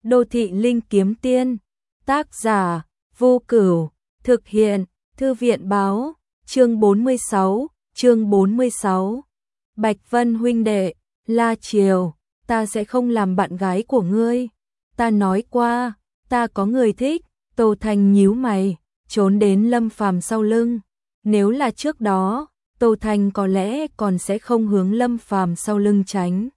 Đô thị linh kiếm tiên. Tác giả Vô Cửu. Thực hiện Thư viện báo. Chương 46. Bạch Vân huynh đệ. La Triều, ta sẽ không làm bạn gái của ngươi. Ta nói qua, ta có người thích. Tô Thanh nhíu mày, trốn đến Lâm Phàm sau lưng. Nếu là trước đó, Tô Thanh có lẽ còn sẽ không hướng Lâm Phàm sau lưng tránh.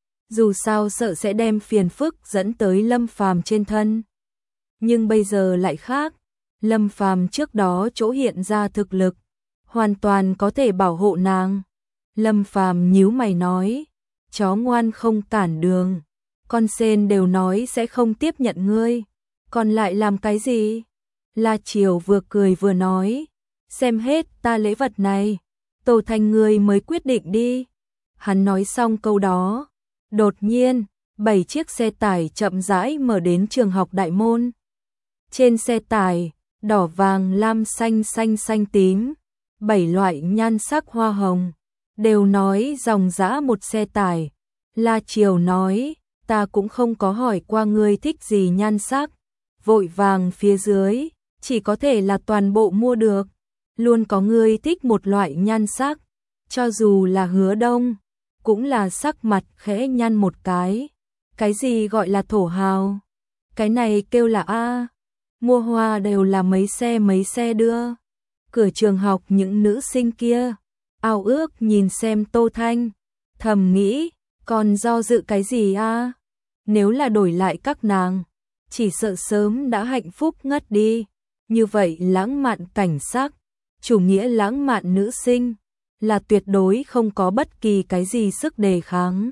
Dù sao sợ sẽ đem phiền phức dẫn tới Lâm Phàm trên thân. Nhưng bây giờ lại khác, Lâm Phàm trước đó chỗ hiện ra thực lực, hoàn toàn có thể bảo hộ nàng. Lâm Phàm nhíu mày nói, chó ngoan không cản đường, con sên đều nói sẽ không tiếp nhận ngươi, còn lại làm cái gì? La Triều vừa cười vừa nói, xem hết ta lễ vật này, Tô Thanh ngươi mới quyết định đi. Hắn nói xong câu đó, đột nhiên, 7 chiếc xe tải chậm rãi mở đến trường học đại môn. Trên xe tải, đỏ vàng lam xanh tím, 7 loại nhan sắc hoa hồng, đều nói dòng dã một xe tải. La Triều nói, ta cũng không có hỏi qua ngươi thích gì nhan sắc, vội vàng phía dưới, chỉ có thể là toàn bộ mua được, luôn có ngươi thích một loại nhan sắc, cho dù là Hứa Đông, cũng là sắc mặt khẽ nhăn một cái. Cái gì gọi là thổ hào? Cái này kêu là A. Mua hoa đều là mấy xe đưa. Cửa trường học những nữ sinh kia, ao ước nhìn xem Tô Thanh, thầm nghĩ, còn do dự cái gì a? Nếu là đổi lại các nàng, chỉ sợ sớm đã hạnh phúc ngất đi. Như vậy lãng mạn cảnh sắc, chủ nghĩa lãng mạn nữ sinh, là tuyệt đối không có bất kỳ cái gì sức đề kháng.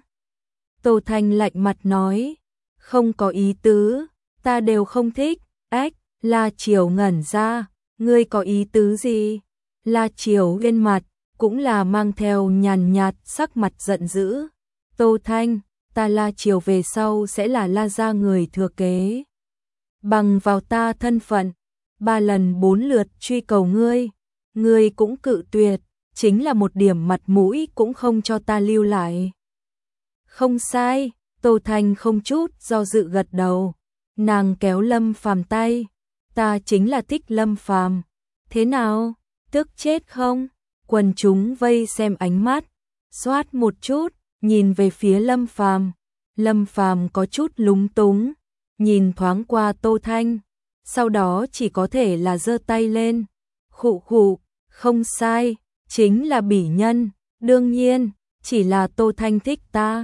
Tô Thanh lạnh mặt nói, không có ý tứ, ta đều không thích. Ách, La Triều ngẩn ra, ngươi có ý tứ gì? La Triều lên mặt, cũng là mang theo nhàn nhạt sắc mặt giận dữ. Tô Thanh, ta La Triều về sau sẽ là La gia người thừa kế. Bằng vào ta thân phận, 3 lần 4 lượt truy cầu ngươi cũng cự tuyệt, chính là một điểm mặt mũi cũng không cho ta lưu lại. Không sai, Tô Thanh không chút do dự gật đầu. Nàng kéo Lâm Phàm tay, ta chính là thích Lâm Phàm. Thế nào, tức chết không? Quần chúng vây xem ánh mắt, xoát một chút, nhìn về phía Lâm Phàm. Lâm Phàm có chút lúng túng, nhìn thoáng qua Tô Thanh, sau đó chỉ có thể là giơ tay lên. Khụ khụ, không sai, chính là bỉ nhân, đương nhiên, chỉ là Tô Thanh thích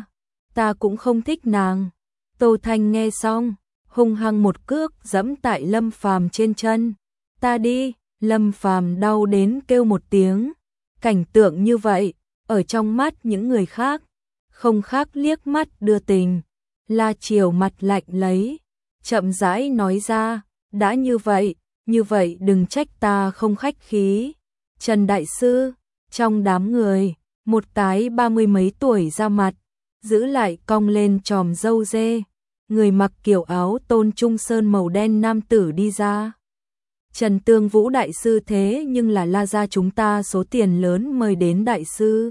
ta cũng không thích nàng. Tô Thanh nghe xong, hung hăng một cước giẫm tại Lâm Phàm trên chân. Ta đi, Lâm Phàm đau đến kêu một tiếng. Cảnh tượng như vậy, ở trong mắt những người khác, không khác liếc mắt đưa tình. La Triều mặt lạnh lấy, chậm rãi nói ra, đã như vậy đừng trách ta không khách khí. Trần Đại Sư, trong đám người, một cái 30 mấy tuổi ra mặt, giữ lại cong lên chòm râu dê, người mặc kiểu áo tôn trung sơn màu đen nam tử đi ra. Trần Tương Vũ Đại Sư thế nhưng là La gia chúng ta số tiền lớn mời đến Đại Sư.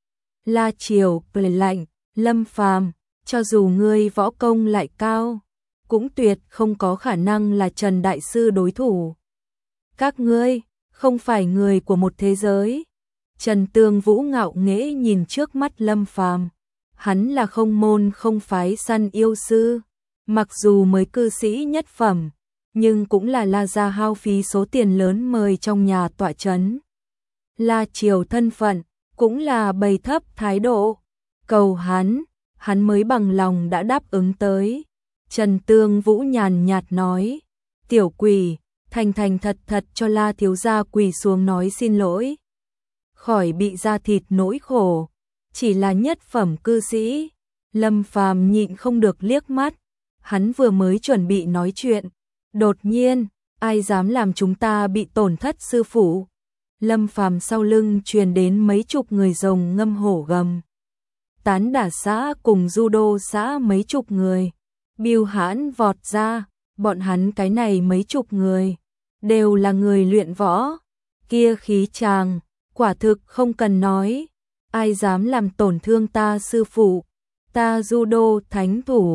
La Triều cười lạnh, Lâm Phàm, cho dù ngươi võ công lại cao, cũng tuyệt không có khả năng là Trần Đại Sư đối thủ. Các ngươi, không phải người của một thế giới. Trần Tương Vũ ngạo nghễ nhìn trước mắt Lâm Phàm. Hắn là không môn không phái săn yêu sư, mặc dù mới cư sĩ nhất phẩm, nhưng cũng là La gia hao phí số tiền lớn mời trong nhà tọa chấn. La Triều thân phận, cũng là bày thấp thái độ, cầu hắn mới bằng lòng đã đáp ứng tới. Trần Tương Vũ nhàn nhạt nói, tiểu quỷ, thành thật cho La thiếu gia quỳ xuống nói xin lỗi. Khỏi bị da thịt nỗi khổ, chỉ là nhất phẩm cư sĩ. Lâm Phàm nhịn không được liếc mắt, hắn vừa mới chuẩn bị nói chuyện, đột nhiên, ai dám làm chúng ta bị tổn thất sư phụ. Lâm Phàm sau lưng truyền đến mấy chục người rồng ngâm hổ gầm. Tán đả xã cùng judo xã mấy chục người, Bưu Hãn vọt ra, bọn hắn cái này mấy chục người, đều là người luyện võ, kia khí tràng, quả thực không cần nói, ai dám làm tổn thương ta sư phụ, ta judo thánh thủ,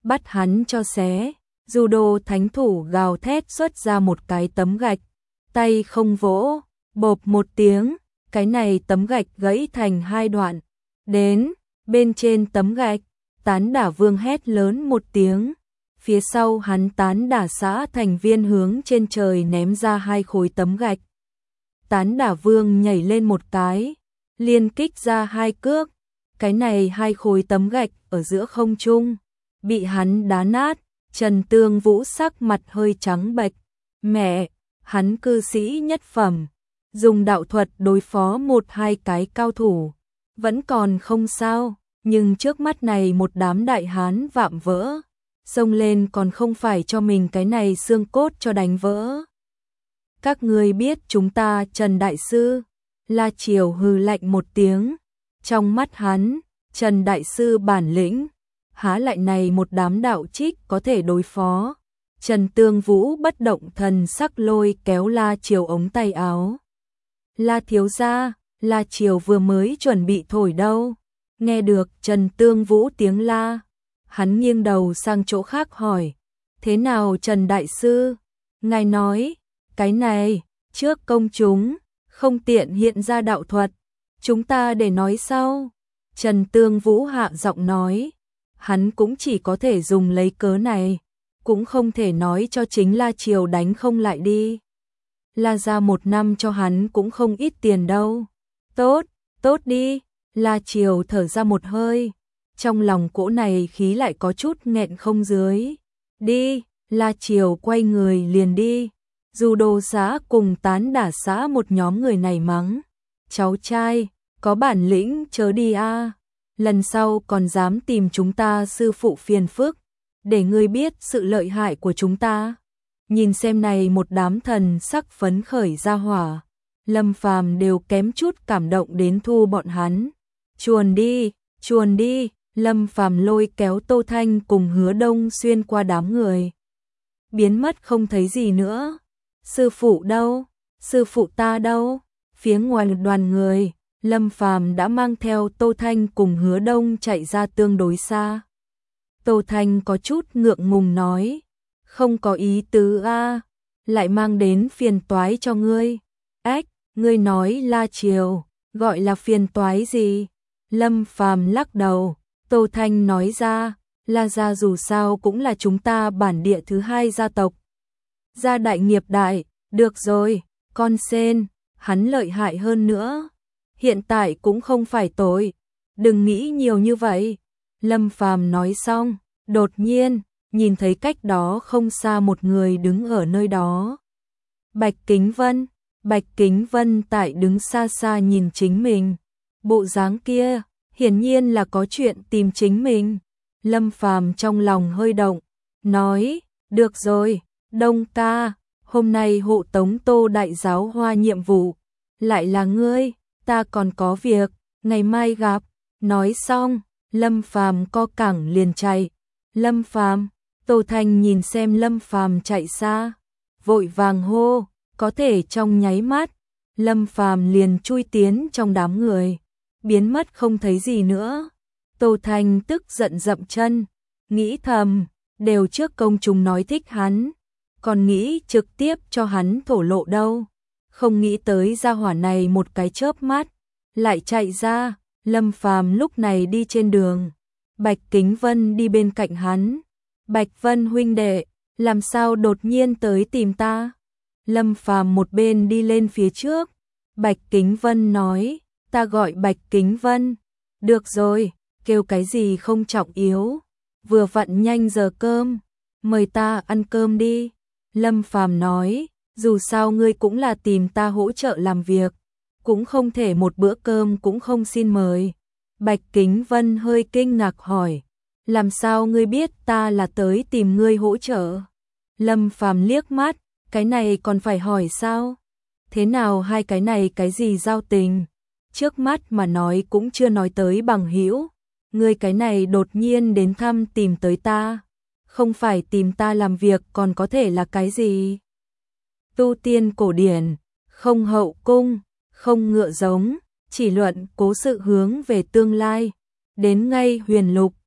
bắt hắn cho xé. Judo thánh thủ gào thét xuất ra một cái tấm gạch, tay không vỗ, bộp một tiếng, cái này tấm gạch gãy thành hai đoạn. Đến, bên trên tấm gạch, Tán Đả Vương hét lớn một tiếng, phía sau hắn Tán Đả Xã thành viên hướng trên trời ném ra hai khối tấm gạch. Tán Đả Vương nhảy lên một cái, liên kích ra hai cước, cái này hai khối tấm gạch ở giữa không trung, bị hắn đá nát. Trần Tương Vũ sắc mặt hơi trắng bệch, mẹ, hắn cư sĩ nhất phẩm, dùng đạo thuật đối phó một hai cái cao thủ, vẫn còn không sao, nhưng trước mắt này một đám đại hán vạm vỡ, xông lên còn không phải cho mình cái này xương cốt cho đánh vỡ. Các ngươi biết chúng ta Trần Đại Sư, La Triều hừ lạnh một tiếng, trong mắt hắn, Trần Đại Sư bản lĩnh, há lại này một đám đạo trích có thể đối phó. Trần Tương Vũ bất động thần sắc lôi kéo La Triều ống tay áo. La thiếu gia, La Triều vừa mới chuẩn bị thổi đâu. Nghe được Trần Tương Vũ tiếng la, hắn nghiêng đầu sang chỗ khác hỏi, thế nào Trần Đại Sư? Ngài nói, cái này, trước công chúng, không tiện hiện ra đạo thuật, chúng ta để nói sau. Trần Tương Vũ hạ giọng nói, hắn cũng chỉ có thể dùng lấy cớ này, cũng không thể nói cho chính La Triều đánh không lại đi. La gia một năm cho hắn cũng không ít tiền đâu. Tốt, tốt đi, La Triều thở ra một hơi, trong lòng cỗ này khí lại có chút nghẹn không dưới. Đi, La Triều quay người liền đi. Judo xã cùng Tán Đả xã một nhóm người này mắng, cháu trai, có bản lĩnh chớ đi a. Lần sau còn dám tìm chúng ta sư phụ phiền phức, để ngươi biết sự lợi hại của chúng ta. Nhìn xem này một đám thần sắc phấn khởi ra hỏa, Lâm Phàm đều kém chút cảm động đến thu bọn hắn. Chuồn đi, Lâm Phàm lôi kéo Tô Thanh cùng Hứa Đông xuyên qua đám người. Biến mất không thấy gì nữa. Sư phụ đâu? Sư phụ ta đâu? Phía ngoài đoàn người, Lâm Phàm đã mang theo Tô Thanh cùng Hứa Đông chạy ra tương đối xa. Tô Thanh có chút ngượng ngùng nói, không có ý tứ a, lại mang đến phiền toái cho ngươi. Ách, ngươi nói La Triều, gọi là phiền toái gì? Lâm Phàm lắc đầu, Tô Thanh nói ra, La gia dù sao cũng là chúng ta bản địa thứ hai gia tộc. Gia đại nghiệp đại, được rồi, con sen, hắn lợi hại hơn nữa. Hiện tại cũng không phải tội, đừng nghĩ nhiều như vậy. Lâm Phàm nói xong, đột nhiên, nhìn thấy cách đó không xa một người đứng ở nơi đó. Bạch Kính Vân tại đứng xa xa nhìn chính mình. Bộ dáng kia, hiển nhiên là có chuyện tìm chính mình. Lâm Phàm trong lòng hơi động, nói, được rồi, Đông ca, hôm nay hộ tống Tô đại giáo hoa nhiệm vụ, lại là ngươi, ta còn có việc, ngày mai gặp. Nói xong, Lâm Phàm co cẳng liền chạy. Lâm Phàm, Tô Thanh nhìn xem Lâm Phàm chạy xa, vội vàng hô, có thể trong nháy mắt, Lâm Phàm liền chui tiến trong đám người, biến mất không thấy gì nữa. Tô Thanh tức giận dậm chân, nghĩ thầm, đều trước công chúng nói thích hắn, còn nghĩ trực tiếp cho hắn thổ lộ đâu. Không nghĩ tới gia hỏa này một cái chớp mắt, lại chạy ra. Lâm Phàm lúc này đi trên đường, Bạch Kính Vân đi bên cạnh hắn. Bạch Vân huynh đệ, làm sao đột nhiên tới tìm ta? Lâm Phàm một bên đi lên phía trước, Bạch Kính Vân nói, ta gọi Bạch Kính Vân. Được rồi, kêu cái gì không trọng yếu, vừa vặn nhanh giờ cơm, mời ta ăn cơm đi. Lâm Phàm nói, dù sao ngươi cũng là tìm ta hỗ trợ làm việc, cũng không thể một bữa cơm cũng không xin mời. Bạch Kính Vân hơi kinh ngạc hỏi, làm sao ngươi biết ta là tới tìm ngươi hỗ trợ? Lâm Phàm liếc mắt, cái này còn phải hỏi sao? Thế nào hai cái này cái gì giao tình? Trước mắt mà nói cũng chưa nói tới bằng hữu, ngươi cái này đột nhiên đến thăm tìm tới ta, không phải tìm ta làm việc còn có thể là cái gì? Tu tiên cổ điển, không hậu cung, không ngựa giống, chỉ luận cố sự hướng về tương lai, đến ngay huyền lục,